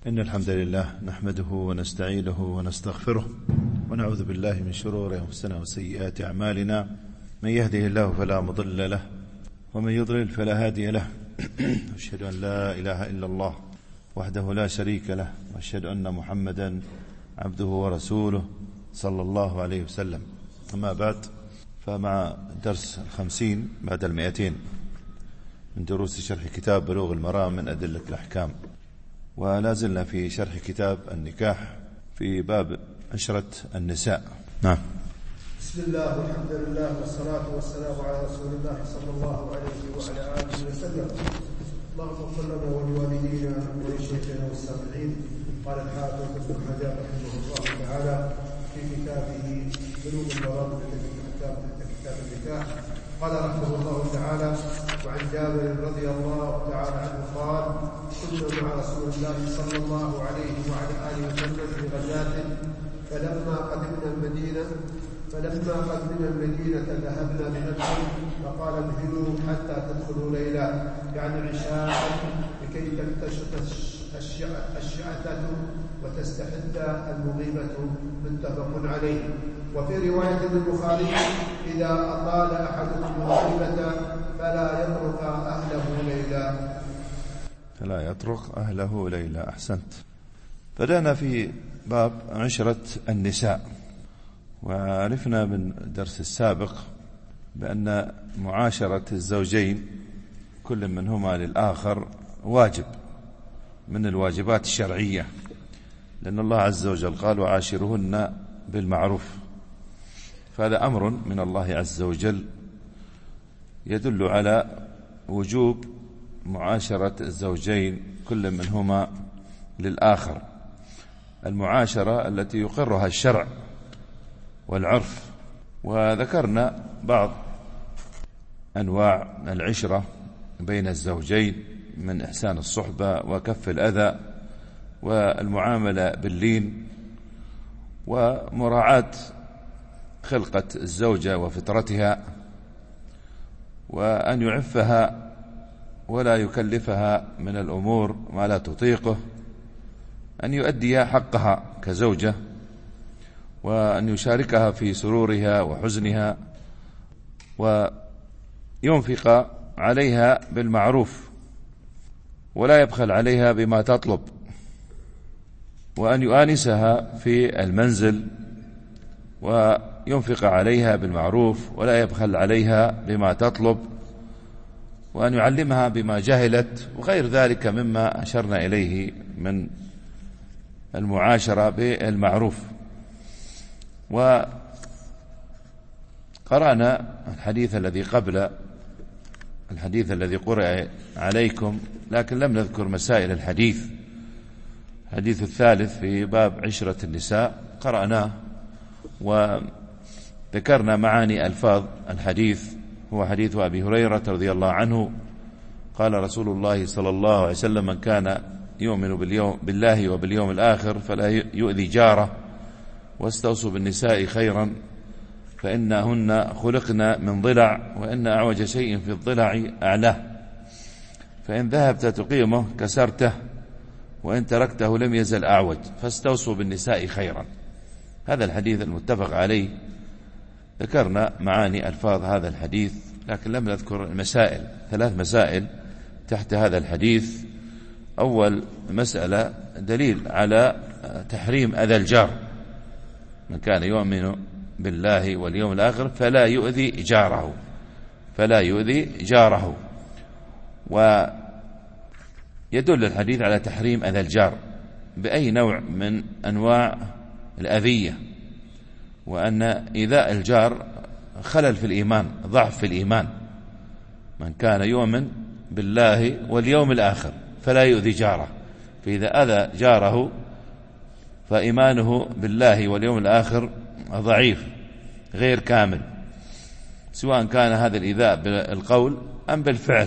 إن الحمد لله نحمده ونستعينه ونستغفره ونعوذ بالله من شرور أنفسنا وسيئات أعمالنا. من يهده الله فلا مضل له ومن يضلل فلا هادي له. أشهد أن لا إله إلا الله وحده لا شريك له، وأشهد أن محمدا عبده ورسوله صلى الله عليه وسلم. أما بعد، فمع درس 50 بعد 200 من دروس شرح كتاب بلوغ المرام من أدلة الأحكام، ولا زلنا في شرح كتاب النكاح في باب عشرة النساء. نعم. بسم الله والحمد لله والصلاة والسلام على رسول الله صلى الله عليه وعلى آله وسلم. اللهم اغفر لنا ولوالدينا ولشيخنا والسامعين. قال الحافظ ابن حجر رحمه الله تعالى في كتابه بلوغ المرام من كتاب النكاح، قال رحمه الله تعالى: وعن جابر رضي الله تعالى عنه قال: كنا مع رسول الله صلى الله عليه وعلى آله وسلم في غزاة، فلما قدمنا المدينة ذهبنا بنفسه فقال: اذهبوا حتى تدخلوا ليلا، يعني عشاء، لكي تكتشف الشعثة وتستحد المغيبة. متفق عليه. وفي رواية البخاري: إذا أطال أحدكم المغيبة فلا يطرق أهله ليلا. أحسنت. بدأنا في باب عشرة النساء، وعرفنا من الدرس السابق بأن معاشرة الزوجين كل منهما للآخر واجب من الواجبات الشرعية، لأن الله عز وجل قال: وعاشرهن بالمعروف. فهذا أمر من الله عز وجل يدل على وجوب معاشرة الزوجين كل منهما للآخر، المعاشرة التي يقرها الشرع والعرف. وذكرنا بعض أنواع العشرة بين الزوجين من إحسان الصحبة وكف الأذى والمعاملة باللين ومراعاة خلقة الزوجة وفطرتها، وأن يعفها ولا يكلفها من الأمور ما لا تطيقه، أن يؤدي حقها كزوجة، وأن يشاركها في سرورها وحزنها، وينفق عليها بالمعروف ولا يبخل عليها بما تطلب، وأن يؤانسها في المنزل وينفق عليها بالمعروف ولا يبخل عليها بما تطلب، وأن يعلمها بما جهلت، وغير ذلك مما أشرنا إليه من المعاشرة بالمعروف. وقرأنا الحديث الذي قبل الحديث الذي قرأ عليكم، لكن لم نذكر مسائل الحديث. الحديث الثالث في باب عشرة النساء قرأناه وذكرنا معاني ألفاظ الحديث. هو حديث أبي هريرة رضي الله عنه قال رسول الله صلى الله عليه وسلم: من كان يؤمن بالله وباليوم الآخر فلا يؤذي جاره، واستوصوا بالنساء خيرا فإنهن خلقن من ضلع، وإن أعوج شيء في الضلع أعلاه، فإن ذهبت تقيمه كسرته، وإن تركته لم يزل أعوج، فاستوصوا بالنساء خيرا. هذا الحديث المتفق عليه. ذكرنا معاني ألفاظ هذا الحديث، لكن لم نذكر المسائل. 3 مسائل تحت هذا الحديث. أول مسألة دليل على تحريم أذى الجار. من كان يؤمن بالله واليوم الآخر فلا يؤذي جاره. ويدل الحديث على تحريم أذى الجار بأي نوع من أنواع الأذية، وأن إيذاء الجار خلل في الإيمان، ضعف في الإيمان. من كان يؤمن بالله واليوم الآخر فلا يؤذي جاره، فإذا أذى جاره فإيمانه بالله واليوم الآخر ضعيف غير كامل، سواء كان هذا الإيذاء بالقول أم بالفعل،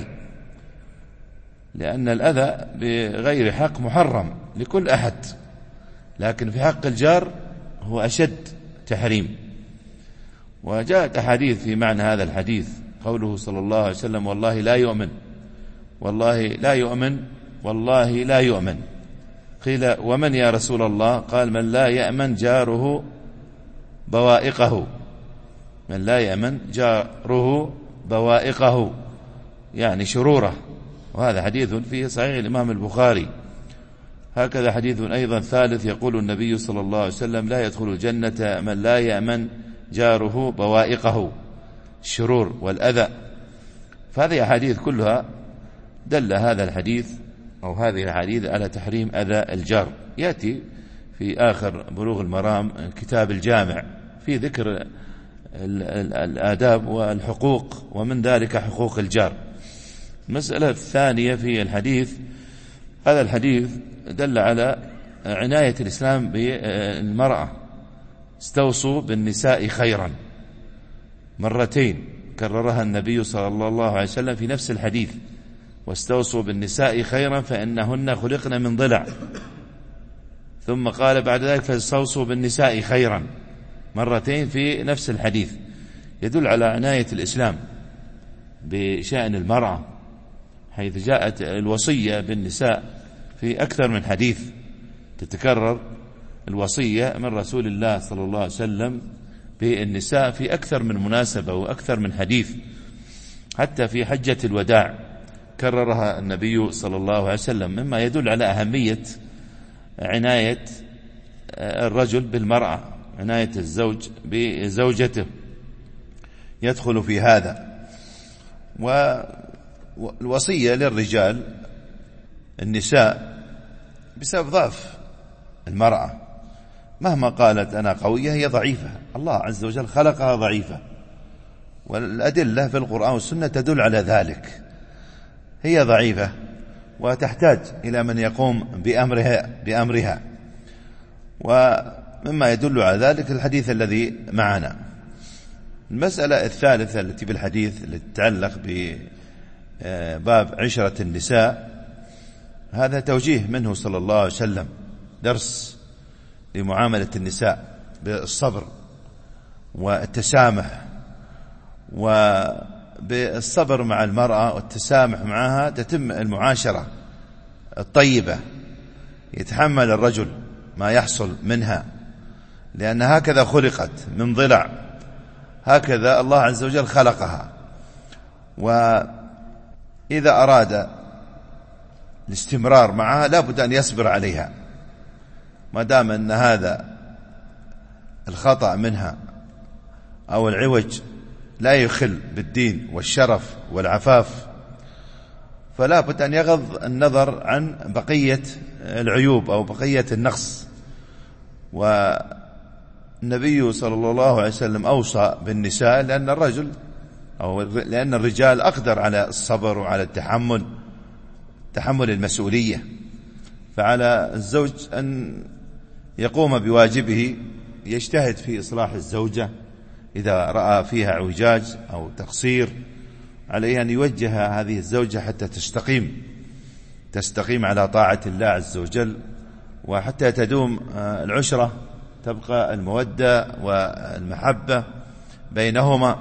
لأن الأذى بغير حق محرم لكل أحد، لكن في حق الجار هو أشد تحريم. وجاءت أحاديث في معنى هذا الحديث، قوله صلى الله عليه وسلم: والله لا يؤمن، والله لا يؤمن، والله لا يؤمن. قيل ومن يا رسول الله؟ قال من لا يأمن جاره بوائقه، من لا يأمن جاره بوائقه يعني شروره. وهذا حديث فيه صحيح الإمام البخاري. هكذا حديث أيضا ثالث يقول النبي صلى الله عليه وسلم لا يدخل الجنة من لا يأمن جاره بوائقه، الشرور والأذى. فهذه أحاديث كلها دل هذا الحديث أو هذه الحديث على تحريم أذى الجار. يأتي في آخر بلوغ المرام كتاب الجامع في ذكر الآداب والحقوق، ومن ذلك حقوق الجار. المسألة الثانية في الحديث، هذا الحديث دل على عناية الإسلام بالمرأة. استوصوا بالنساء خيرا، مرتين كررها النبي صلى الله عليه وسلم في نفس الحديث، واستوصوا بالنساء خيرا فإنهن خلقن من ضلع. ثم قال بعد ذلك فاستوصوا بالنساء خيرا، مرتين في نفس الحديث، يدل على عناية الإسلام بشأن المرأة، حيث جاءت الوصية بالنساء في أكثر من حديث، تتكرر الوصية من رسول الله صلى الله عليه وسلم بالنساء في أكثر من مناسبة وأكثر من حديث. حتى في حجة الوداع كررها النبي صلى الله عليه وسلم، مما يدل على أهمية عناية الرجل بالمرأة، عناية الزوج بزوجته يدخل في هذا. والوصية للرجال النساء بسبب ضعف المرأة، مهما قالت أنا قوية هي ضعيفة، الله عز وجل خلقها ضعيفة، والأدلة في القرآن والسنة تدل على ذلك. هي ضعيفة وتحتاج إلى من يقوم بأمرها، ومما يدل على ذلك الحديث الذي معنا. المسألة الثالثة التي بالحديث التي تتعلق بباب عشرة النساء، هذا توجيه منه صلى الله عليه وسلم، درس لمعاملة النساء بالصبر والتسامح. وبالصبر مع المرأة والتسامح معها تتم المعاشرة الطيبة، يتحمل الرجل ما يحصل منها، لأن هكذا خلقت من ضلع، هكذا الله عز وجل خلقها. وإذا أراد الاستمرار معها لا بد أن يصبر عليها، ما دام أن هذا الخطأ منها أو العوج لا يخل بالدين والشرف والعفاف، فلا بد أن يغض النظر عن بقية العيوب أو بقية النقص. والنبي صلى الله عليه وسلم أوصى بالنساء لأن الرجال أقدر على الصبر وعلى تحمل المسؤولية، فعلى الزوج أن يقوم بواجبه، يجتهد في إصلاح الزوجة إذا رأى فيها اعوجاج أو تقصير، عليه أن يوجه هذه الزوجة حتى تستقيم على طاعة الله عز وجل، وحتى تدوم العشرة، تبقى المودة والمحبة بينهما.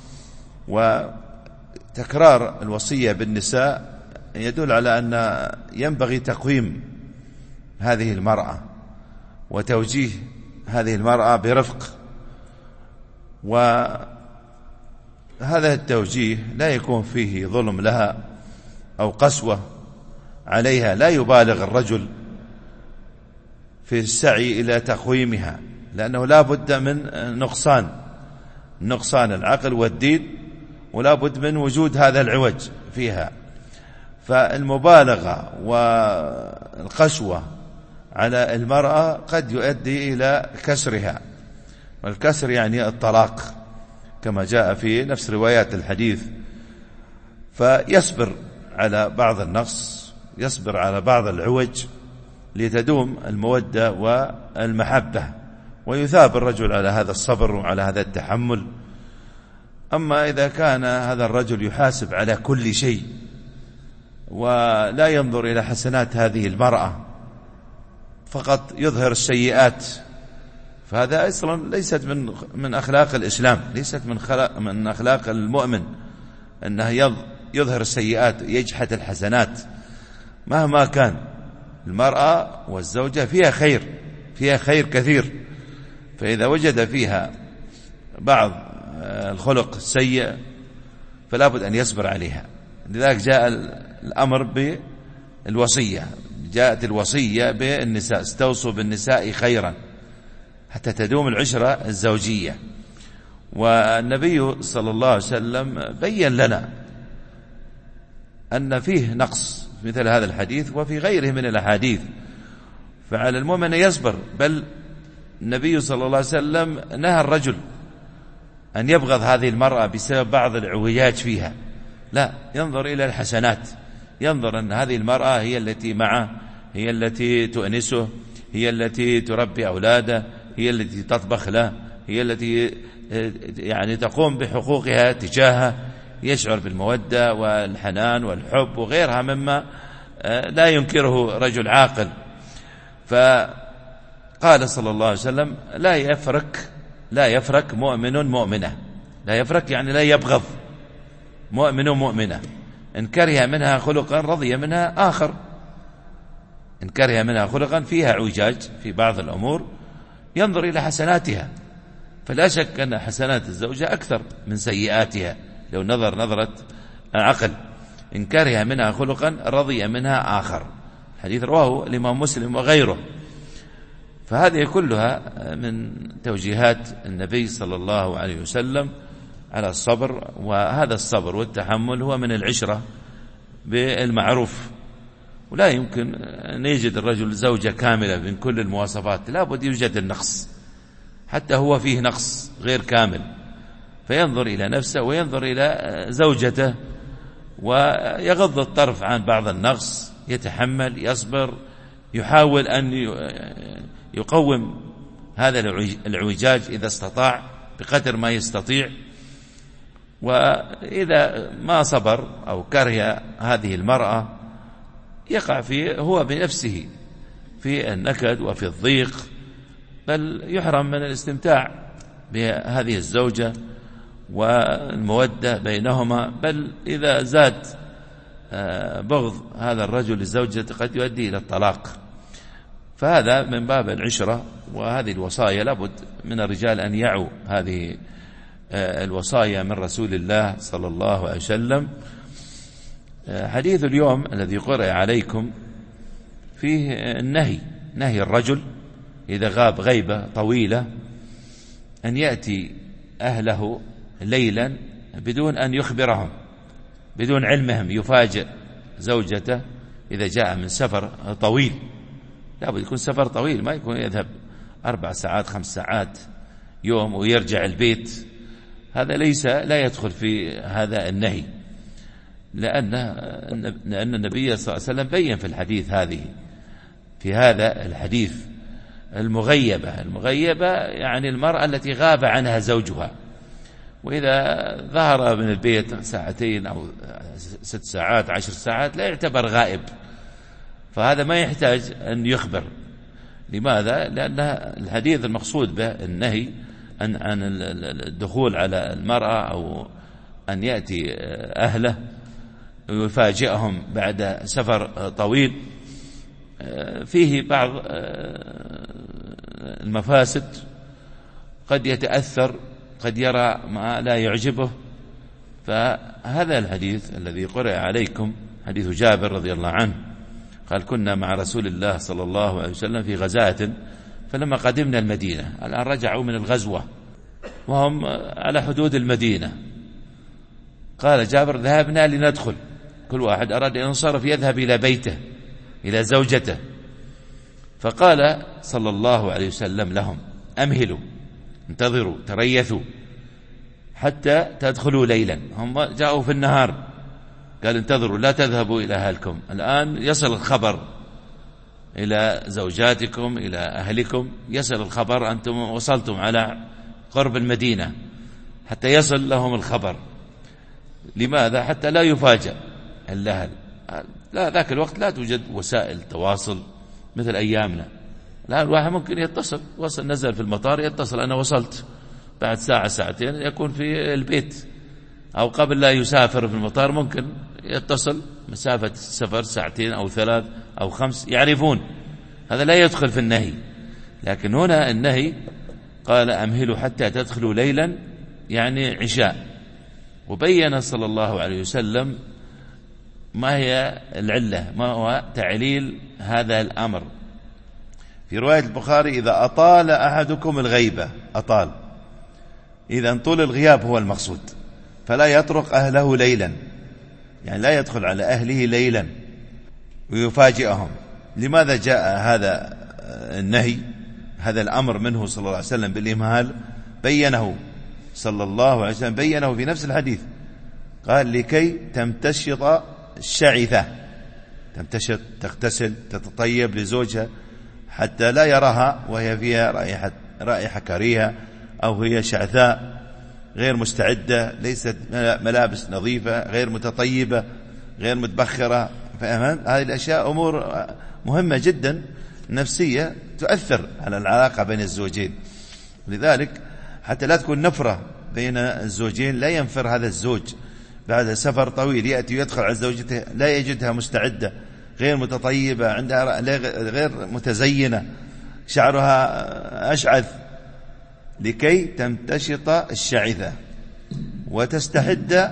وتكرار الوصية بالنساء يدل على أن ينبغي تقويم هذه المرأة وتوجيه هذه المرأة برفق، وهذا التوجيه لا يكون فيه ظلم لها أو قسوة عليها. لا يبالغ الرجل في السعي إلى تقويمها، لأنه لا بد من نقصان العقل والدين، ولا بد من وجود هذا العوج فيها. فالمبالغة والقسوة على المرأة قد يؤدي إلى كسرها، والكسر يعني الطلاق كما جاء في نفس روايات الحديث. فيصبر على بعض النقص، يصبر على بعض العوج لتدوم المودة والمحبة، ويثاب الرجل على هذا الصبر وعلى هذا التحمل. أما إذا كان هذا الرجل يحاسب على كل شيء ولا ينظر إلى حسنات هذه المرأة، فقط يظهر السيئات، فهذا أصلا ليست من أخلاق الإسلام، ليست من أخلاق المؤمن أنه يظهر السيئات، يجحد الحسنات مهما كان، المرأة والزوجة فيها خير كثير، فإذا وجد فيها بعض الخلق السيء فلا بد أن يصبر عليها. لذلك جاء الأمر بالوصية، جاءت الوصية بالنساء: استوصوا بالنساء خيرا حتى تدوم العشرة الزوجية. والنبي صلى الله عليه وسلم بين لنا أن فيه نقص مثل هذا الحديث وفي غيره من الأحاديث، فعلى المؤمن يصبر. بل النبي صلى الله عليه وسلم نهى الرجل أن يبغض هذه المرأة بسبب بعض العوجاج فيها، لا، ينظر إلى الحسنات، ينظر أن هذه المرأة هي التي معه، هي التي تؤنسه، هي التي تربي أولاده، هي التي تطبخ له، هي التي يعني تقوم بحقوقها تجاهه، يشعر بالمودة والحنان والحب وغيرها مما لا ينكره رجل عاقل. فقال صلى الله عليه وسلم: لا يفرك مؤمن مؤمنة. لا يفرك يعني لا يبغض مؤمن مؤمنة، إن كره منها خلقا رضي منها آخر. إن كره منها خلقا فيها اعوجاج في بعض الأمور ينظر إلى حسناتها، فلا شك أن حسنات الزوجة أكثر من سيئاتها لو نظر نظرة عقل. إن كره منها خلقا رضي منها آخر، حديث رواه الإمام مسلم وغيره. فهذه كلها من توجيهات النبي صلى الله عليه وسلم على الصبر، وهذا الصبر والتحمل هو من العشرة بالمعروف. ولا يمكن أن يجد الرجل زوجة كاملة من كل المواصفات، لا بد يوجد النقص، حتى هو فيه نقص غير كامل، فينظر إلى نفسه وينظر إلى زوجته ويغض الطرف عن بعض النقص، يتحمل، يصبر، يحاول أن يقوم هذا العوجاج إذا استطاع بقدر ما يستطيع. وإذا ما صبر أو كره هذه المرأة يقع هو بنفسه في النكد وفي الضيق، بل يحرم من الاستمتاع بهذه الزوجة والمودة بينهما. بل إذا زاد بغض هذا الرجل للزوجة قد يؤدي إلى الطلاق. فهذا من باب العشرة، وهذه الوصايا لابد من الرجال أن يعوا هذه الوصايا من رسول الله صلى الله عليه وسلم. حديث اليوم الذي قرأ عليكم فيه نهي الرجل إذا غاب غيبة طويلة أن يأتي أهله ليلا بدون أن يخبرهم، بدون علمهم، يفاجئ زوجته إذا جاء من سفر طويل. لا بد يكون سفر طويل، ما يكون يذهب 4 ساعات 5 ساعات يوم ويرجع البيت. هذا لا يدخل في هذا النهي، لأن النبي صلى الله عليه وسلم بين في الحديث في هذا الحديث المغيبة يعني المرأة التي غاب عنها زوجها، وإذا ظهر من البيت 2 ساعتين أو 6 ساعات 10 ساعات لا يعتبر غائب، فهذا ما يحتاج أن يخبر. لماذا؟ لأن الحديث المقصود به النهي عن الدخول على المرأة أو أن يأتي أهله ويفاجئهم بعد سفر طويل، فيه بعض المفاسد، قد يتأثر، قد يرى ما لا يعجبه. فهذا الحديث الذي قرأ عليكم حديث جابر رضي الله عنه قال: كنا مع رسول الله صلى الله عليه وسلم في غزاة، فلما قدمنا المدينة، الآن رجعوا من الغزوة وهم على حدود المدينة، قال جابر: ذهبنا لندخل، كل واحد أراد أن ينصرف يذهب إلى بيته إلى زوجته، فقال صلى الله عليه وسلم لهم: أمهلوا، انتظروا، تريثوا حتى تدخلوا ليلا. هم جاءوا في النهار، قال: انتظروا، لا تذهبوا إلى أهلكم، الآن يصل الخبر إلى زوجاتكم إلى أهلكم، يصل الخبر، أنتم وصلتم على قرب المدينة، حتى يصل لهم الخبر. لماذا؟ حتى لا يفاجأ الأهل. لا، ذاك الوقت لا توجد وسائل تواصل مثل أيامنا. الآن الواحد ممكن يتصل، نزل في المطار يتصل: أنا وصلت، بعد ساعة ساعتين يكون في البيت، أو قبل لا يسافر في المطار ممكن يتصل مسافة السفر 2 أو 3 أو 5 يعرفون، هذا لا يدخل في النهي. لكن هنا النهي قال أمهلوا حتى تدخلوا ليلا، يعني عشاء. وبين صلى الله عليه وسلم ما هي العلة، ما هو تعليل هذا الأمر. في رواية البخاري إذا أطال أحدكم الغيبة، أطال، إذا طول الغياب هو المقصود، فلا يطرق أهله ليلا، يعني لا يدخل على أهله ليلا ويفاجئهم. لماذا جاء هذا النهي، هذا الأمر منه صلى الله عليه وسلم بالإمهال؟ بينه صلى الله عليه وسلم، بينه في نفس الحديث، قال لكي تمتشط الشعثة، تمتشط تغتسل تتطيب لزوجها حتى لا يراها وهي فيها رائحة كريهة أو هي شعثاء غير مستعدة، ليست ملابس نظيفة، غير متطيبة، غير متبخرة. هذه الأشياء أمور مهمة جدا نفسية تؤثر على العلاقة بين الزوجين. لذلك حتى لا تكون نفرة بين الزوجين، لا ينفر هذا الزوج بعد سفر طويل يأتي ويدخل على زوجته لا يجدها مستعدة، غير متطيبة، عندها غير متزينة، شعرها أشعث، لكي تمتشط الشعثة وتستحد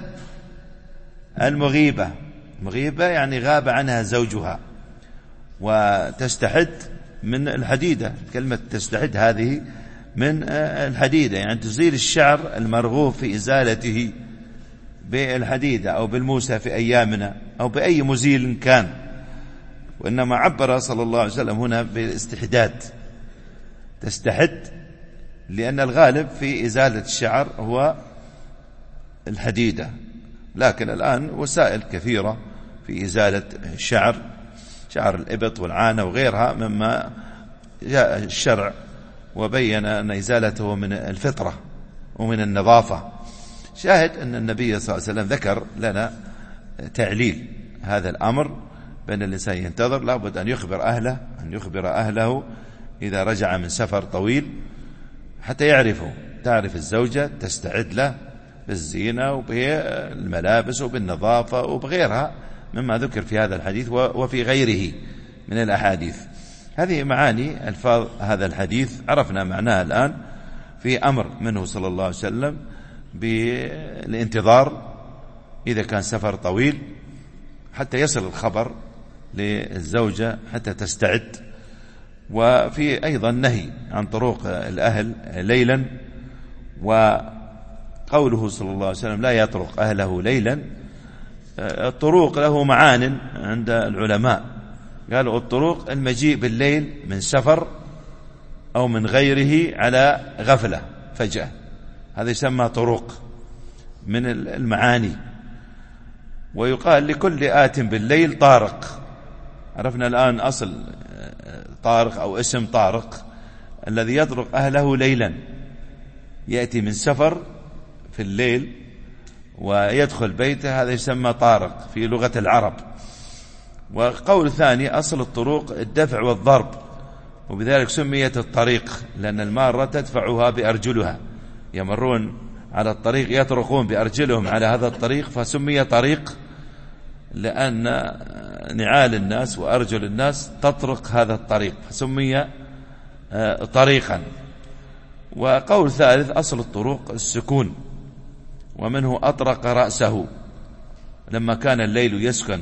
المغيبة. مغيبة يعني غاب عنها زوجها، وتستحد من الحديدة، كلمة تستحد هذه من الحديدة، يعني تزيل الشعر المرغوب في إزالته بالحديدة أو بالموسى في أيامنا أو بأي مزيل كان. وإنما عبر صلى الله عليه وسلم هنا بالاستحداد، تستحد، لأن الغالب في إزالة الشعر هو الحديدة، لكن الآن وسائل كثيرة في إزالة الشعر، شعر الإبط والعانة وغيرها مما جاء الشرع وبين أن إزالته من الفطرة ومن النظافة. شاهد أن النبي صلى الله عليه وسلم ذكر لنا تعليل هذا الأمر، بأن الإنسان ينتظر، لابد أن يخبر أهله، أن يخبر أهله إذا رجع من سفر طويل حتى يعرفوا، تعرف الزوجة تستعد له بالزينة وبالملابس وبالنظافة وبغيرها مما ذكر في هذا الحديث وفي غيره من الأحاديث. هذه معاني ألفاظ هذا الحديث عرفنا معناها الآن، في أمر منه صلى الله عليه وسلم بالانتظار إذا كان سفر طويل حتى يصل الخبر للزوجة حتى تستعد. وفي أيضا نهي عن طرق الأهل ليلا، وقوله صلى الله عليه وسلم لا يطرق أهله ليلا، الطرق له معان عند العلماء، قالوا الطرق المجيء بالليل من سفر أو من غيره على غفلة فجأة، هذا يسمى طرق من المعاني. ويقال لكل آت بالليل طارق، عرفنا الآن أصل طارق أو اسم طارق الذي يطرق أهله ليلا، يأتي من سفر في الليل ويدخل بيته، هذا يسمى طارق في لغة العرب. وقول ثاني أصل الطرق الدفع والضرب، وبذلك سميت الطريق، لأن المارة تدفعها بأرجلها، يمرون على الطريق يطرقون بأرجلهم على هذا الطريق، فسمي طريق لأن نعال الناس وأرجل الناس تطرق هذا الطريق فسمي طريقا. وقول ثالث أصل الطرق السكون، ومنه أطرق رأسه، لما كان الليل يسكن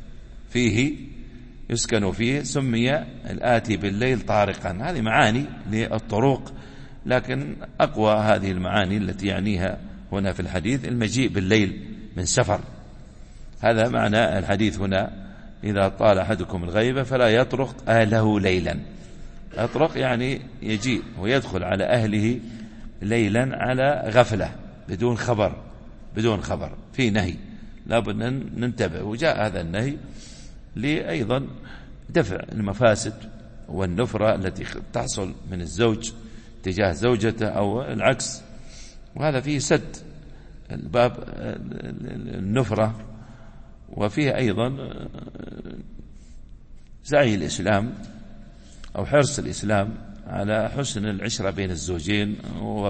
فيه سمي الآتي بالليل طارقا. هذه معاني للطرق، لكن أقوى هذه المعاني التي يعنيها هنا في الحديث المجيء بالليل من سفر. هذا معنى الحديث هنا، إذا طال أحدكم الغيبة فلا يطرق أهله ليلا. يطرق يعني يجيء ويدخل على أهله ليلا على غفلة بدون خبر، في نهي لابد ننتبه. وجاء هذا النهي لأيضا دفع المفاسد والنفرة التي تحصل من الزوج تجاه زوجته أو العكس، وهذا فيه سد الباب النفرة. وفيه أيضا سعي الإسلام أو حرص الإسلام على حسن العشرة بين الزوجين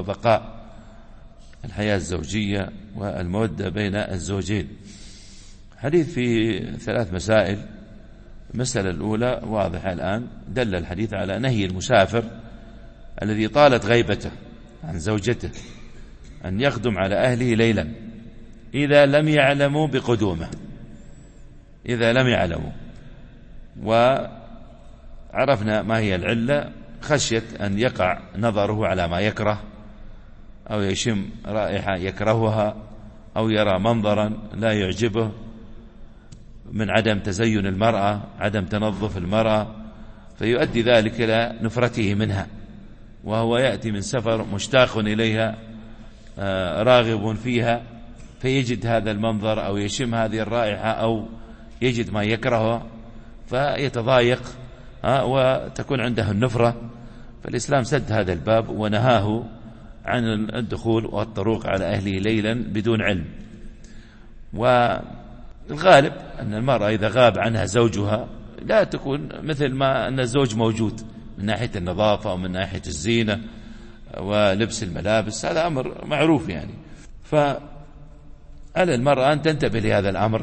وبقاء الحياة الزوجية والمودة بين الزوجين. حديث في 3 مسائل. المسألة الأولى واضحة الآن، دل الحديث على نهي المسافر الذي طالت غيبته عن زوجته أن يخدم على أهله ليلا إذا لم يعلموا بقدومه، إذا لم يعلموا. وعرفنا ما هي العلة، خشية أن يقع نظره على ما يكره، أو يشم رائحة يكرهها، أو يرى منظرا لا يعجبه من عدم تزين المرأة، عدم تنظف المرأة، فيؤدي ذلك إلى نفرته منها، وهو يأتي من سفر مشتاق إليها راغب فيها، فيجد هذا المنظر أو يشم هذه الرائحة أو يجد ما يكرهه فيتضايق وتكون عنده النفرة. فالإسلام سد هذا الباب ونهاه عن الدخول والطروق على أهله ليلا بدون علم. والغالب أن المرأة إذا غاب عنها زوجها لا تكون مثل ما أن الزوج موجود من ناحية النظافة ومن ناحية الزينة ولبس الملابس، هذا أمر معروف يعني. فعلى المرأة أن تنتبه لهذا الأمر،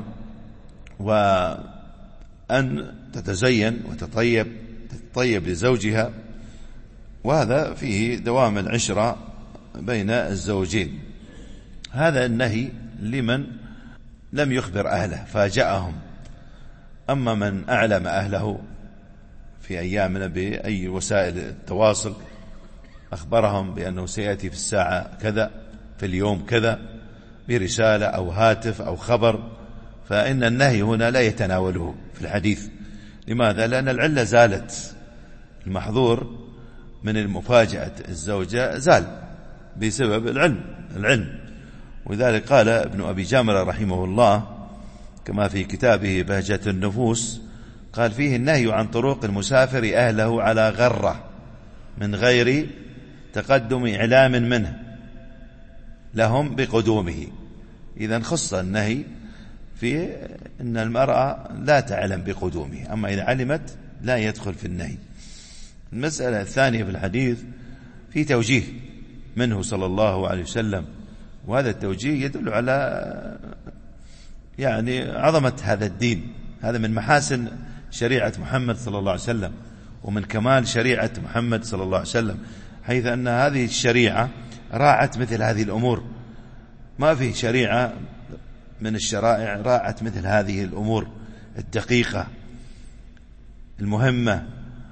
وأن تتزين وتتطيب لزوجها، وهذا فيه دوام العشرة بين الزوجين. هذا النهي لمن لم يخبر أهله فاجأهم. أما من أعلم أهله في أيامنا بأي وسائل التواصل، أخبرهم بأنه سيأتي في الساعة كذا في اليوم كذا برسالة أو هاتف أو خبر، فإن النهي هنا لا يتناوله في الحديث. لماذا؟ لأن العلة زالت، المحظور من المفاجأة الزوجة زال بسبب العلم. ولذلك قال ابن أبي جامرة رحمه الله كما في كتابه بهجة النفوس، قال فيه النهي عن طرق المسافر أهله على غرة من غير تقدم إعلام منه لهم بقدومه. إذن خص النهي في أن المرأة لا تعلم بقدومه، أما إذا علمت لا يدخل في النهي. المسألة الثانية في الحديث في توجيه منه صلى الله عليه وسلم، وهذا التوجيه يدل على يعني عظمة هذا الدين. هذا من محاسن شريعة محمد صلى الله عليه وسلم، ومن كمال شريعة محمد صلى الله عليه وسلم، حيث أن هذه الشريعة راعت مثل هذه الأمور. ما في شريعة من الشرائع راعت مثل هذه الأمور الدقيقة المهمة.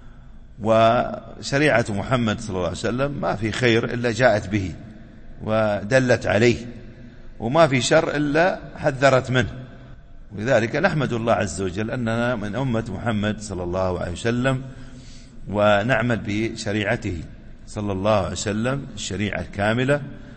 وشريعة محمد صلى الله عليه وسلم ما في خير إلا جاءت به ودلت عليه، وما في شر إلا حذرت منه. ولذلك نحمد الله عز وجل أننا من أمة محمد صلى الله عليه وسلم، ونعمل بشريعته صلى الله عليه وسلم الشريعة الكاملة،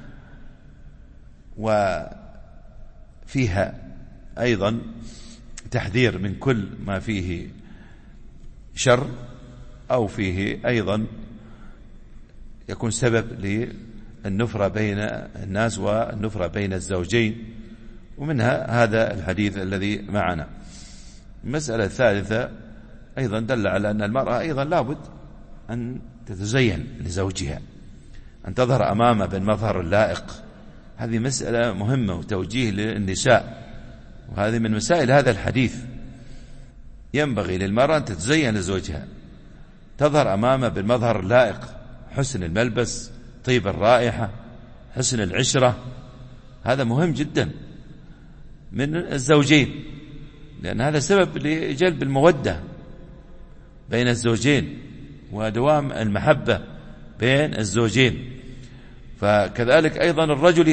وفيها أيضا تحذير من كل ما فيه شر، أو فيه أيضا يكون سبب للنفرة بين الناس والنفرة بين الزوجين، ومنها هذا الحديث الذي معنا. المسألة الثالثة أيضا دل على أن المرأة أيضا لابد أن تتزين لزوجها، أن تظهر أمامه بالمظهر اللائق. هذه مسألة مهمة وتوجيه للنساء، وهذه من مسائل هذا الحديث. ينبغي للمرأة أن تتزين لزوجها، تظهر أمامه بالمظهر اللائق، حسن الملبس، طيب الرائحة، حسن العشرة. هذا مهم جدا من الزوجين، لأن هذا سبب لجلب المودة بين الزوجين ودوام المحبة بين الزوجين. فكذلك أيضا الرجل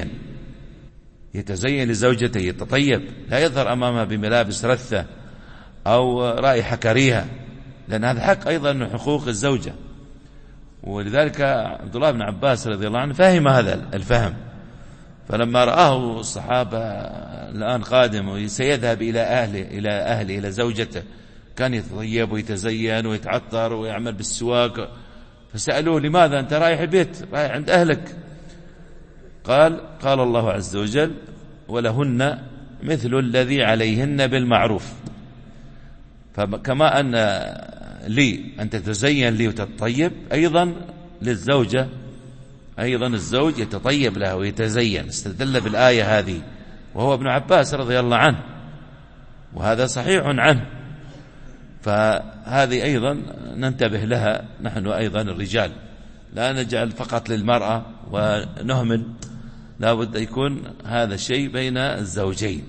يتزين لزوجته، يتطيب، لا يظهر أمامها بملابس رثة أو رائحة كريهة، لأن هذا حق أيضا من حقوق الزوجة. ولذلك عبد الله بن عباس رضي الله عنه فهم هذا الفهم، فلما رآه الصحابة الآن قادم وسيذهب إلى أهله إلى زوجته، كان يتطيب ويتزين ويتعطر ويعمل بالسواك، فسألوه لماذا أنت رايح البيت، رايح عند أهلك؟ قال الله عز وجل ولهن مثل الذي عليهن بالمعروف. فكما أن لي أن تتزين لي وتتطيب، أيضا للزوجة أيضا الزوج يتطيب لها ويتزين. استدل بالآية هذه وهو ابن عباس رضي الله عنه، وهذا صحيح عنه. فهذه أيضا ننتبه لها نحن أيضا الرجال، لا نجعل فقط للمرأة ونهمل، لا بد يكون هذا الشيء بين الزوجين.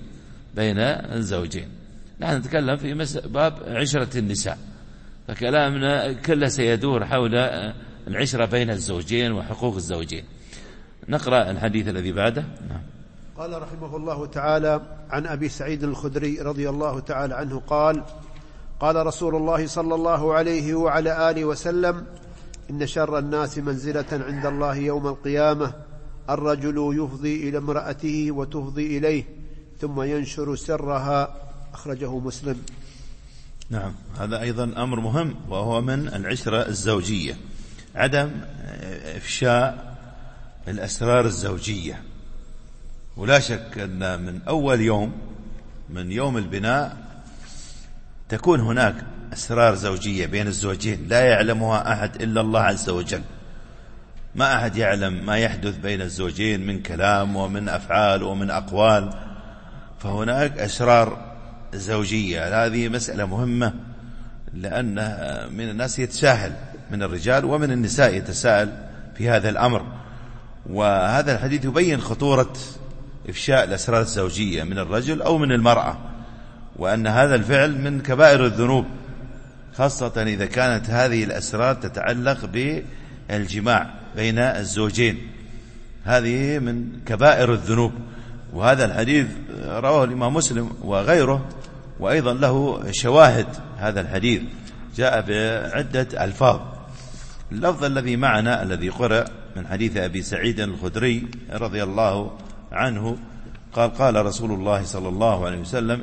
نحن نتكلم في باب عشرة النساء، فكلامنا كله سيدور حول العشرة بين الزوجين وحقوق الزوجين. نقرأ الحديث الذي بعده. نعم. قال رحمه الله تعالى: عن أبي سعيد الخدري رضي الله تعالى عنه قال: قال رسول الله صلى الله عليه وعلى آله وسلم: إن شر الناس منزلة عند الله يوم القيامة الرجل يفضي إلى امرأته وتفضي إليه ثم ينشر سرها. أخرجه مسلم. نعم، هذا أيضا أمر مهم، وهو من العشرة الزوجية، عدم إفشاء الأسرار الزوجية. ولا شك أن من أول يوم من يوم البناء تكون هناك أسرار زوجية بين الزوجين لا يعلمها أحد إلا الله عز وجل. ما أحد يعلم ما يحدث بين الزوجين من كلام ومن أفعال ومن أقوال، فهناك أسرار زوجية. هذه مسألة مهمة، لأن من الناس يتساهل، من الرجال ومن النساء يتساهل في هذا الأمر. وهذا الحديث يبين خطورة إفشاء الأسرار الزوجية من الرجل أو من المرأة، وأن هذا الفعل من كبائر الذنوب، خاصة إذا كانت هذه الأسرار تتعلق بالجماع بين الزوجين، هذه من كبائر الذنوب. وهذا الحديث رواه الإمام مسلم وغيره، وأيضا له شواهد. هذا الحديث جاء بعدة ألفاظ. اللفظ الذي معنا الذي قرأ من حديث أبي سعيد الخدري رضي الله عنه قال: قال رسول الله صلى الله عليه وسلم: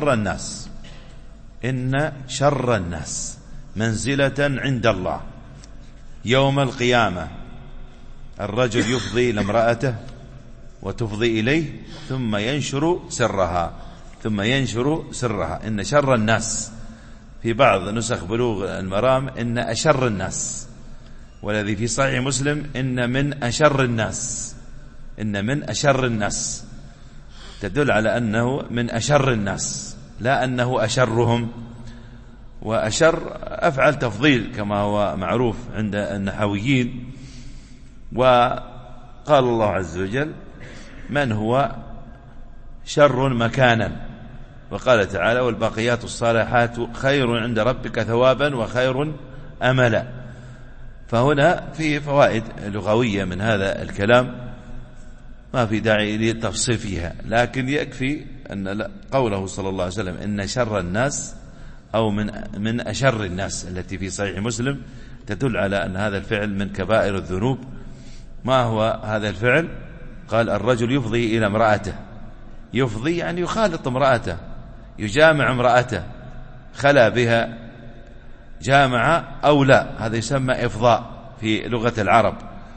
إن شر الناس منزلة عند الله يوم القيامة الرجل يفضي إلى امرأته وتفضي إليه ثم ينشر سرها. إن شر الناس، في بعض نسخ بلوغ المرام إن أشر الناس، والذي في صحيح مسلم إن من أشر الناس، تدل على أنه من أشر الناس، لا أنه أشرهم. وأشر أفعل تفضيل كما هو معروف عند النحويين. وقال الله عز وجل: من هو شر مكانا، وقال تعالى: والباقيات الصالحات خير عند ربك ثوابا وخير أملا. فهنا في فوائد لغوية من هذا الكلام ما في داعي للتفصيل فيها، لكن يكفي أن قوله صلى الله عليه وسلم إن شر الناس أو من أشر الناس التي في صحيح مسلم تدل على أن هذا الفعل من كبائر الذنوب. ما هو هذا الفعل؟ قال: الرجل يفضي إلى امرأته. يفضي يعني يخالط امرأته، يجامع امرأته، خلا بها، جامع أو لا، هذا يسمى إفضاء في لغة العرب.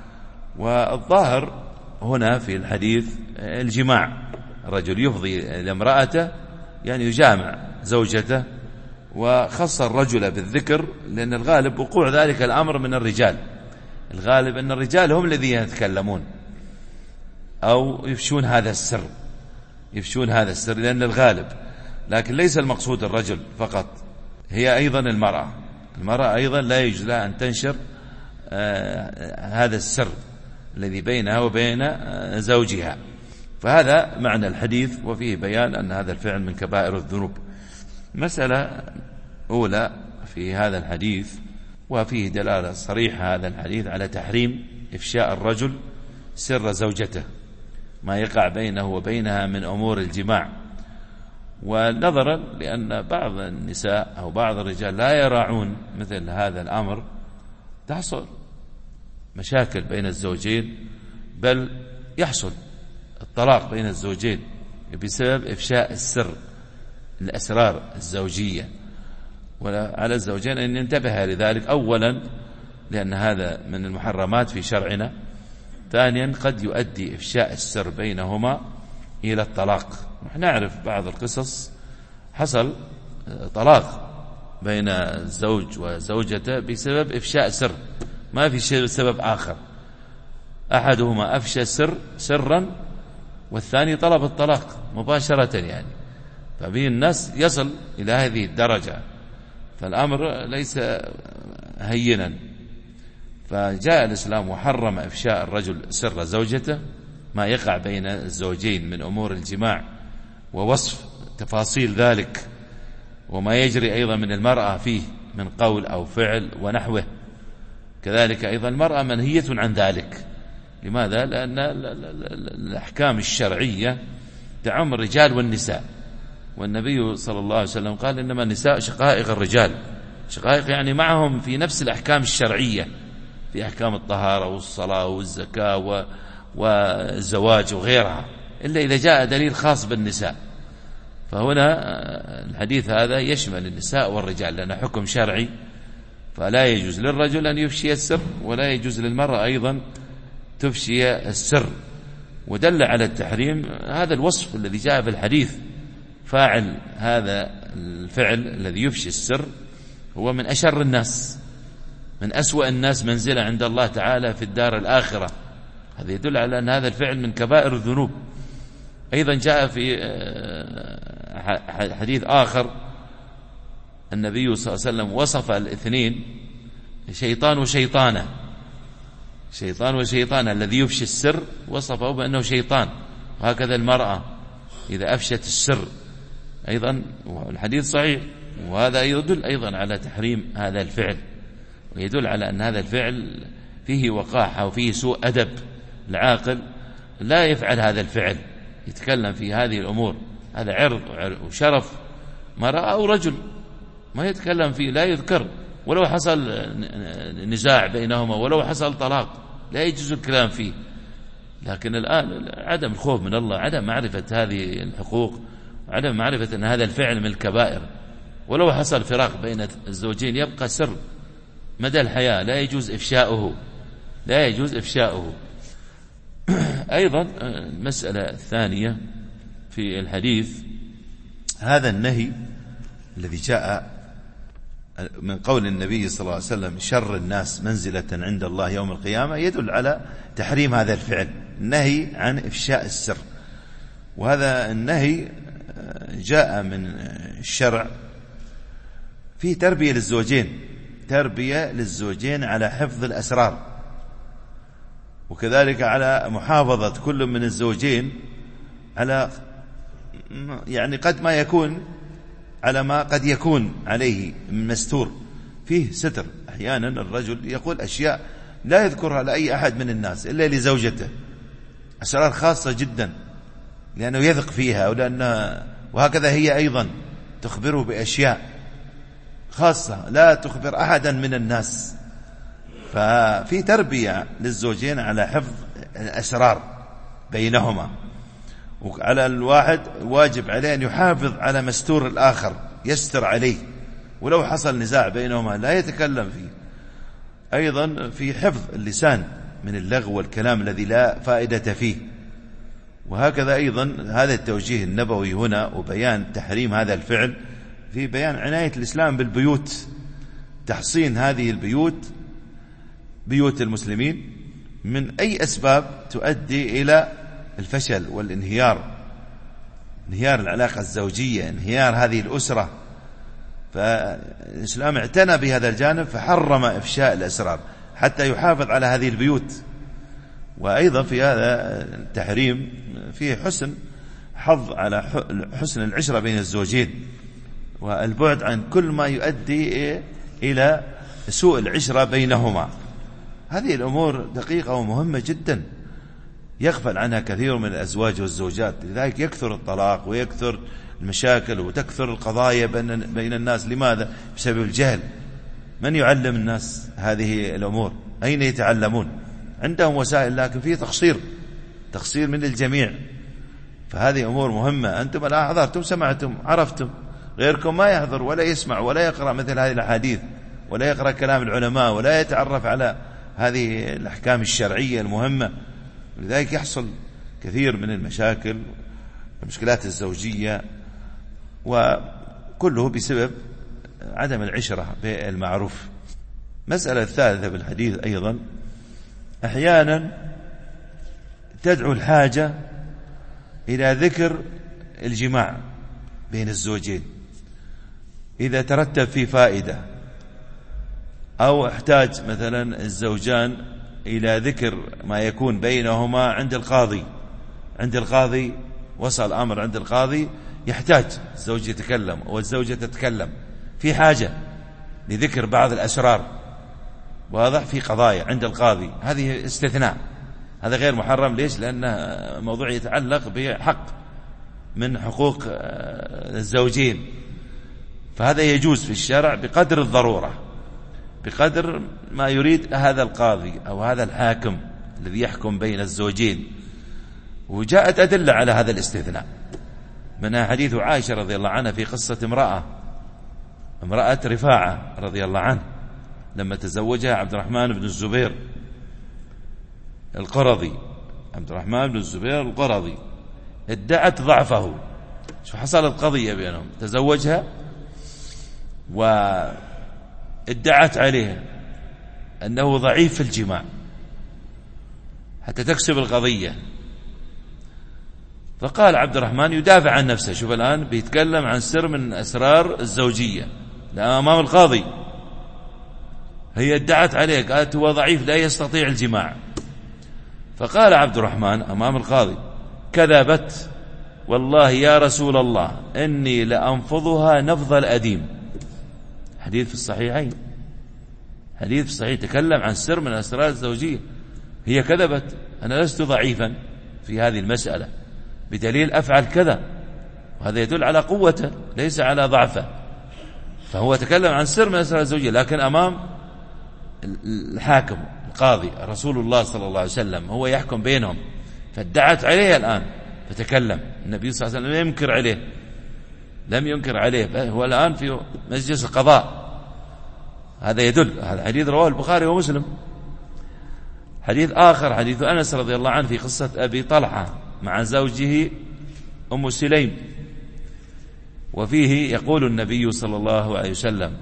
والظاهر هنا في الحديث الجماع، الرجل يفضي إلى امرأته يعني يجامع زوجته، وخص الرجل بالذكر لأن الغالب وقوع ذلك الأمر من الرجال. الغالب أن الرجال هم الذين يتكلمون أو يفشون هذا السر لأن الغالب، لكن ليس المقصود الرجل فقط، هي أيضا المرأة أيضا لا يجوز لها أن تنشر هذا السر الذي بينها وبين زوجها. فهذا معنى الحديث، وفيه بيان أن هذا الفعل من كبائر الذنوب. مسألة أولى في هذا الحديث، وفيه دلالة صريحة هذا الحديث على تحريم إفشاء الرجل سر زوجته، ما يقع بينه وبينها من أمور الجماع. ونظرا لأن بعض النساء أو بعض الرجال لا يراعون مثل هذا الأمر، تحصل مشاكل بين الزوجين، بل يحصل الطلاق بين الزوجين بسبب إفشاء الأسرار الزوجية. وعلى الزوجين أن ينتبه لذلك، أولا لأن هذا من المحرمات في شرعنا، ثانيا قد يؤدي إفشاء السر بينهما إلى الطلاق. نحن نعرف بعض القصص حصل طلاق بين الزوج وزوجته بسبب إفشاء سر، ما في شيء سبب آخر، أحدهما أفشى سرا والثاني طلب الطلاق مباشرة يعني. فبه الناس يصل إلى هذه الدرجة، فالأمر ليس هينا. فجاء الإسلام وحرم إفشاء الرجل سر زوجته، ما يقع بين الزوجين من أمور الجماع ووصف تفاصيل ذلك، وما يجري أيضا من المرأة فيه من قول أو فعل ونحوه. كذلك أيضا المرأة منهية عن ذلك. لماذا؟ لأن الأحكام الشرعية تعم الرجال والنساء، والنبي صلى الله عليه وسلم قال إنما النساء شقائق الرجال. شقائق يعني معهم في نفس الأحكام الشرعية، في أحكام الطهارة والصلاة والزكاة والزواج وغيرها، إلا إذا جاء دليل خاص بالنساء. فهنا الحديث هذا يشمل النساء والرجال، لأنه حكم شرعي، فلا يجوز للرجل أن يفشي السر، ولا يجوز للمرأة أيضا تفشي السر. ودل على التحريم هذا الوصف الذي جاء في الحديث. فاعل هذا الفعل الذي يفشي السر هو من أشر الناس، من أسوأ الناس منزلة عند الله تعالى في الدار الآخرة. هذا يدل على أن هذا الفعل من كبائر الذنوب. أيضا جاء في حديث آخر النبي صلى الله عليه وسلم وصف الاثنين، شيطان وشيطانة. شيطان وشيطانة، الذي يفشي السر وصفه بأنه شيطان، وهكذا المرأة إذا أفشت السر أيضا. الحديث صحيح، وهذا يدل أيضا على تحريم هذا الفعل، ويدل على أن هذا الفعل فيه وقاحة وفيه سوء أدب. العاقل لا يفعل هذا الفعل، يتكلم في هذه الأمور، هذا عرض وشرف مرأة أو رجل، ما يتكلم فيه، لا يذكر، ولو حصل نزاع بينهما، ولو حصل طلاق، لا يجوز الكلام فيه. لكن الآن عدم الخوف من الله، عدم معرفة هذه الحقوق، عدم معرفة أن هذا الفعل من الكبائر، ولو حصل فراق بين الزوجين يبقى سر مدى الحياة، لا يجوز إفشاؤه، لا يجوز إفشاؤه. أيضا المسألة الثانية في الحديث، هذا النهي الذي جاء من قول النبي صلى الله عليه وسلم شر الناس منزلة عند الله يوم القيامة، يدل على تحريم هذا الفعل، النهي عن إفشاء السر. وهذا النهي جاء من الشرع فيه تربية للزوجين، تربية للزوجين على حفظ الأسرار، وكذلك على محافظة كل من الزوجين على يعني قد ما يكون على ما قد يكون عليه من مستور، فيه ستر. أحيانا الرجل يقول أشياء لا يذكرها لأي أحد من الناس إلا لزوجته، أسرار خاصة جدا، لأنه يثق فيها، وهكذا هي أيضا تخبره بأشياء خاصة لا تخبر أحدا من الناس. ففي تربية للزوجين على حفظ الأسرار بينهما، وعلى الواحد واجب عليه أن يحافظ على مستور الآخر، يستر عليه، ولو حصل نزاع بينهما لا يتكلم فيه. أيضا في حفظ اللسان من اللغو والكلام الذي لا فائدة فيه. وهكذا أيضا هذا التوجيه النبوي هنا وبيان تحريم هذا الفعل في بيان عناية الإسلام بالبيوت، تحصين هذه البيوت، بيوت المسلمين، من أي أسباب تؤدي إلى الفشل والانهيار، انهيار العلاقة الزوجية، انهيار هذه الأسرة. فالإسلام اعتنى بهذا الجانب فحرم إفشاء الأسرار حتى يحافظ على هذه البيوت. وأيضا في هذا التحريم فيه حسن حظ على حسن العشرة بين الزوجين، والبعد عن كل ما يؤدي إلى سوء العشرة بينهما. هذه الأمور دقيقة ومهمة جدا، يغفل عنها كثير من الأزواج والزوجات، لذلك يكثر الطلاق ويكثر المشاكل وتكثر القضايا بين الناس. لماذا؟ بسبب الجهل. من يعلم الناس هذه الأمور؟ أين يتعلمون؟ عندهم وسائل لكن فيه تقصير من الجميع. فهذه أمور مهمة. أنتم الآن حضرتم، سمعتم، عرفتم، غيركم ما يحضر ولا يسمع ولا يقرأ مثل هذه الأحاديث، ولا يقرأ كلام العلماء، ولا يتعرف على هذه الأحكام الشرعية المهمة. لذلك يحصل كثير من المشاكل والمشكلات الزوجية، وكله بسبب عدم العشرة بالمعروف. مسألة الثالثة بالحديث أيضا، أحيانا تدعو الحاجة إلى ذكر الجماع بين الزوجين إذا ترتب في فائدة، أو احتاج مثلا الزوجان إلى ذكر ما يكون بينهما عند القاضي وصل الأمر عند القاضي، يحتاج الزوج يتكلم والزوجة تتكلم في حاجة لذكر بعض الأسرار، واضح، في قضايا عند القاضي، هذه استثناء، هذا غير محرم. ليش؟ لأنه موضوع يتعلق بحق من حقوق الزوجين، فهذا يجوز في الشرع بقدر الضرورة، بقدر ما يريد هذا القاضي أو هذا الحاكم الذي يحكم بين الزوجين. وجاءت أدلة على هذا الاستثناء، منها حديث عائشة رضي الله عنها في قصة امرأة رفاعة رضي الله عنه لما تزوجها عبد الرحمن بن الزبير القرظي. عبد الرحمن بن الزبير القرظي ادعت ضعفه. شو حصلت قضية بينهم، تزوجها وادعت عليه أنه ضعيف في الجماع حتى تكسب القضية. فقال عبد الرحمن يدافع عن نفسه، شوف الآن بيتكلم عن سر من أسرار الزوجية أمام القاضي، هي ادعت عليه، قالت هو ضعيف لا يستطيع الجماع. فقال عبد الرحمن أمام القاضي كذبت والله يا رسول الله إني لأنفضها نفض الأديم. حديث في الصحيحين، حديث في الصحيح تكلم عن سر من أسرار الزوجية. هي كذبت، أنا لست ضعيفا في هذه المسألة بدليل أفعل كذا، وهذا يدل على قوته ليس على ضعفه. فهو تكلم عن سر من أسرار الزوجية، لكن أمام الحاكم القاضي رسول الله صلى الله عليه وسلم هو يحكم بينهم، فادعت عليه الآن فتكلم. النبي صلى الله عليه وسلم لم ينكر عليه، هو الآن في مجلس القضاء. هذا يدل، هذا حديث رواه البخاري ومسلم. حديث آخر حديث أنس رضي الله عنه في قصة أبي طلحة مع زوجه أم سليم، وفيه يقول النبي صلى الله عليه وسلم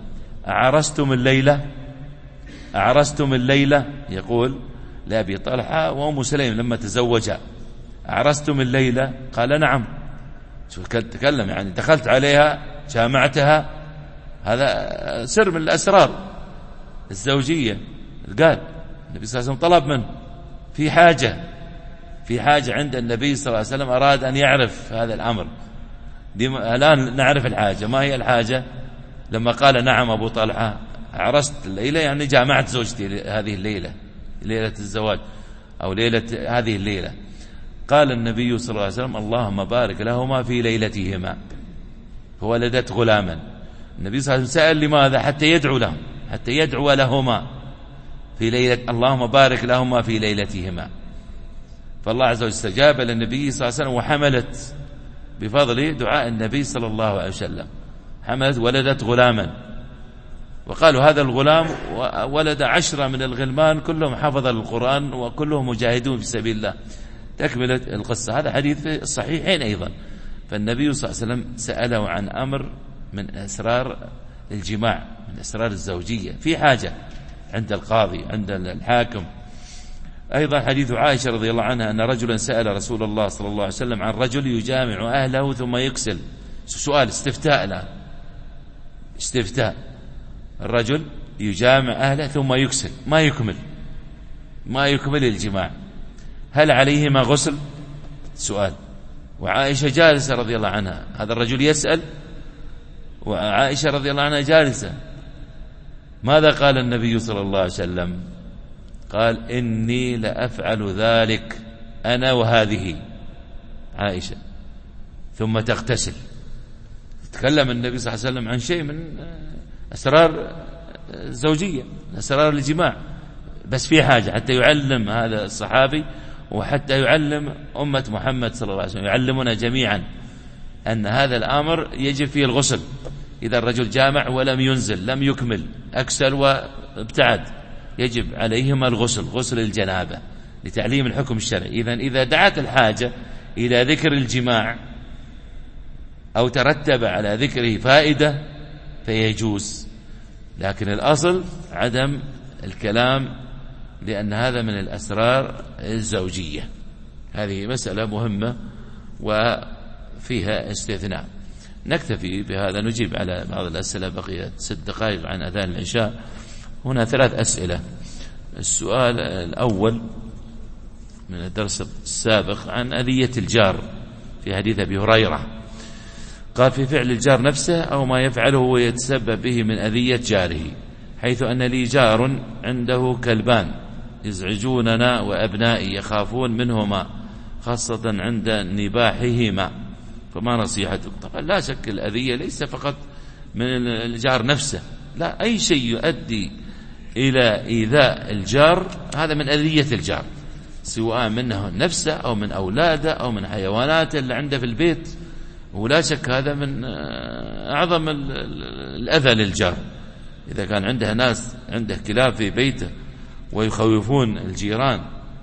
أعرستم الليلة، يقول لأبي طلحة وأم سليم لما تزوجا، أعرستم الليلة؟ قال نعم. شوف تكلم، يعني دخلت عليها جامعتها، هذا سر من الأسرار الزوجية. قال النبي صلى الله عليه وسلم طلب منه في حاجة عند النبي صلى الله عليه وسلم، أراد أن يعرف هذا الأمر. الآن نعرف الحاجة، ما هي الحاجة؟ لما قال نعم أبو طلحة عرست الليلة، يعني جامعت زوجتي هذه الليلة، ليلة الزواج أو ليلة هذه الليلة. قال النبي صلى الله عليه وسلم اللهم بارك لهما في ليلتهما، فولدت غلاما. النبي صلى الله عليه وسلم سأل لماذا؟ حتى يدعو لهما في ليلة، اللهم بارك لهما في ليلتهما. فالله عز وجل استجاب للنبي صلى الله عليه وسلم، وحملت بفضل دعاء النبي صلى الله عليه وسلم، حملت ولدت غلاما. وقالوا هذا الغلام ولد 10 من الغلمان كلهم حفظ القرآن وكلهم مجاهدون في سبيل الله. تكملة القصة، هذا حديث في الصحيحين أيضا. فالنبي صلى الله عليه وسلم سأله عن أمر من أسرار الجماع، من أسرار الزوجية، في حاجة عند القاضي عند الحاكم. أيضا حديث عائشة رضي الله عنها أن رجلا سأل رسول الله صلى الله عليه وسلم عن رجل يجامع أهله ثم يكسل. سؤال استفتاء الآن، استفتاء. الرجل يجامع أهله ثم يكسل، ما يكمل الجماع، هل عليهما غسل؟ سؤال. وعائشة جالسة رضي الله عنها، هذا الرجل يسأل وعائشة رضي الله عنها جالسة. ماذا قال النبي صلى الله عليه وسلم؟ قال إني لأفعل ذلك أنا وهذه عائشة، ثم تغتسل. تكلم النبي صلى الله عليه وسلم عن شيء من أسرار الزوجية، أسرار الجماع، بس في حاجة حتى يعلم هذا الصحابي وحتى يعلم أمة محمد صلى الله عليه وسلم، يعلمنا جميعا أن هذا الأمر يجب فيه الغسل. إذا الرجل جامع ولم ينزل، لم يكمل، أكسل وابتعد، يجب عليهما الغسل، غسل الجنابة، لتعليم الحكم الشرعي. إذا دعت الحاجة إلى ذكر الجماع أو ترتب على ذكره فائدة فيجوز، لكن الأصل عدم الكلام، لأن هذا من الأسرار الزوجية. هذه مسألة مهمة وفيها استثناء. نكتفي بهذا، نجيب على بعض الأسئلة، بقيت 6 دقائق عن أذان العشاء. هنا 3 أسئلة. السؤال الأول من الدرس السابق عن أذية الجار في حديث أبي هريرة، قال: في فعل الجار نفسه أو ما يفعله ويتسبب به من أذية جاره، حيث أن لي جار عنده كلبان يزعجوننا وأبنائي يخافون منهما خاصة عند نباحهما، فما نصيحتك؟ طبعا لا شك الأذية ليس فقط من الجار نفسه، لا، أي شيء يؤدي إلى إيذاء الجار هذا من أذية الجار، سواء منه نفسه أو من أولاده أو من حيواناته اللي عنده في البيت، ولا شك هذا من أعظم الأذى للجار. إذا كان عنده ناس عنده كلاب في بيته ويخوفون الجيران،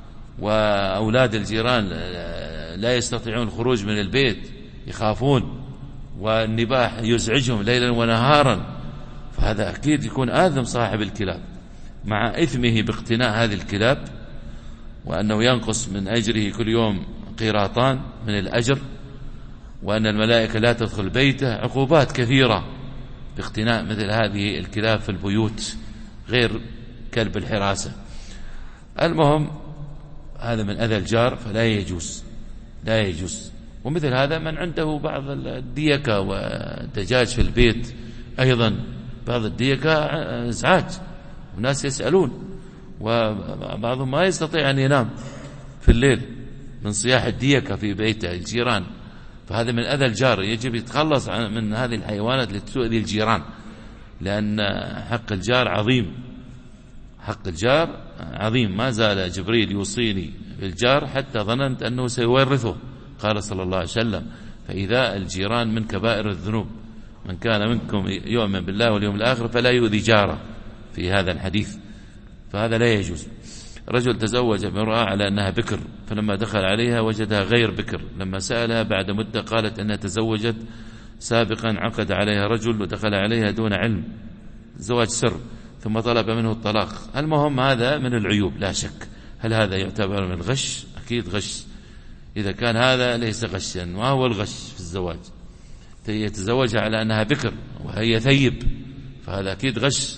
وأولاد الجيران لا يستطيعون الخروج من البيت، يخافون، والنباح يزعجهم ليلا ونهارا، فهذا أكيد يكون آثم صاحب الكلاب، مع إثمه باقتناء هذه الكلاب، وأنه ينقص من أجره كل يوم قيراطان من الأجر، وأن الملائكة لا تدخل بيته، عقوبات كثيرة باقتناء مثل هذه الكلاب في البيوت غير كلب الحراسة. المهم هذا من أذى الجار، فلا يجوز، لا يجوز. ومثل هذا من عنده بعض الديكة والدجاج في البيت، أيضا بعض الديكة إزعاج، والناس يسألون، وبعضهم ما يستطيع أن ينام في الليل من صياح الديكة في بيته الجيران، فهذا من أذى الجار، يجب يتخلص من هذه الحيوانات التي تؤذي الجيران، لأن حق الجار عظيم، حق الجار عظيم. ما زال جبريل يوصيني بالجار حتى ظننت أنه سيورثه، قال صلى الله عليه وسلم: فإذا الجيران من كبائر الذنوب، من كان منكم يؤمن بالله واليوم الآخر فلا يؤذي جاره، في هذا الحديث، فهذا لا يجوز. رجل تزوج بامرأة على أنها بكر، فلما دخل عليها وجدها غير بكر، لما سألها بعد مدة قالت أنها تزوجت سابقا، عقد عليها رجل ودخل عليها دون علم، زواج سر، ثم طلب منه الطلاق. المهم هذا من العيوب لا شك. هل هذا يعتبر من الغش؟ أكيد غش. إذا كان هذا ليس غشا، ما هو الغش في الزواج؟ يتزوجها على أنها بكر وهي ثيب، فهذا أكيد غش.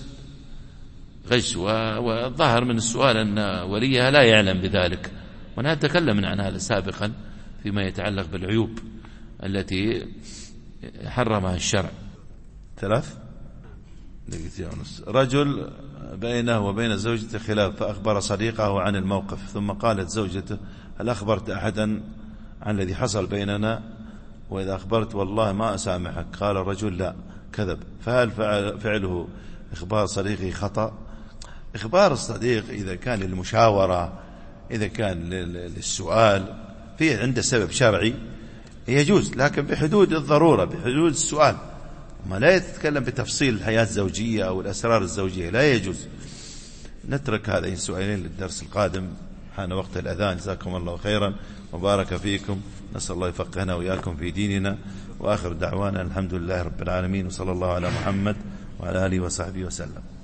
والظاهر من السؤال أن وليها لا يعلم بذلك، ونحن تكلمنا عن هذا سابقا فيما يتعلق بالعيوب التي حرمها الشرع. 3 رجل بينه وبين زوجته خلاف، فأخبر صديقه عن الموقف، ثم قالت زوجته: هل أخبرت أحدا عن الذي حصل بيننا؟ وإذا أخبرت والله ما أسامحك. قال الرجل: لا، كذب. فهل فعله إخبار صديقه خطأ؟ إخبار الصديق إذا كان للمشاورة، إذا كان للسؤال، في عنده سبب شرعي يجوز، لكن بحدود الضرورة، بحدود السؤال، ما لا يتكلم بتفصيل الحياة الزوجية أو الأسرار الزوجية، لا يجوز. نترك هذين السؤالين للدرس القادم حان وقت الأذان. جزاكم الله خيرا وبارك فيكم، نسأل الله يفقهنا وإياكم في ديننا، وآخر دعوانا الحمد لله رب العالمين، وصلى الله على محمد وعلى آله وصحبه وسلم.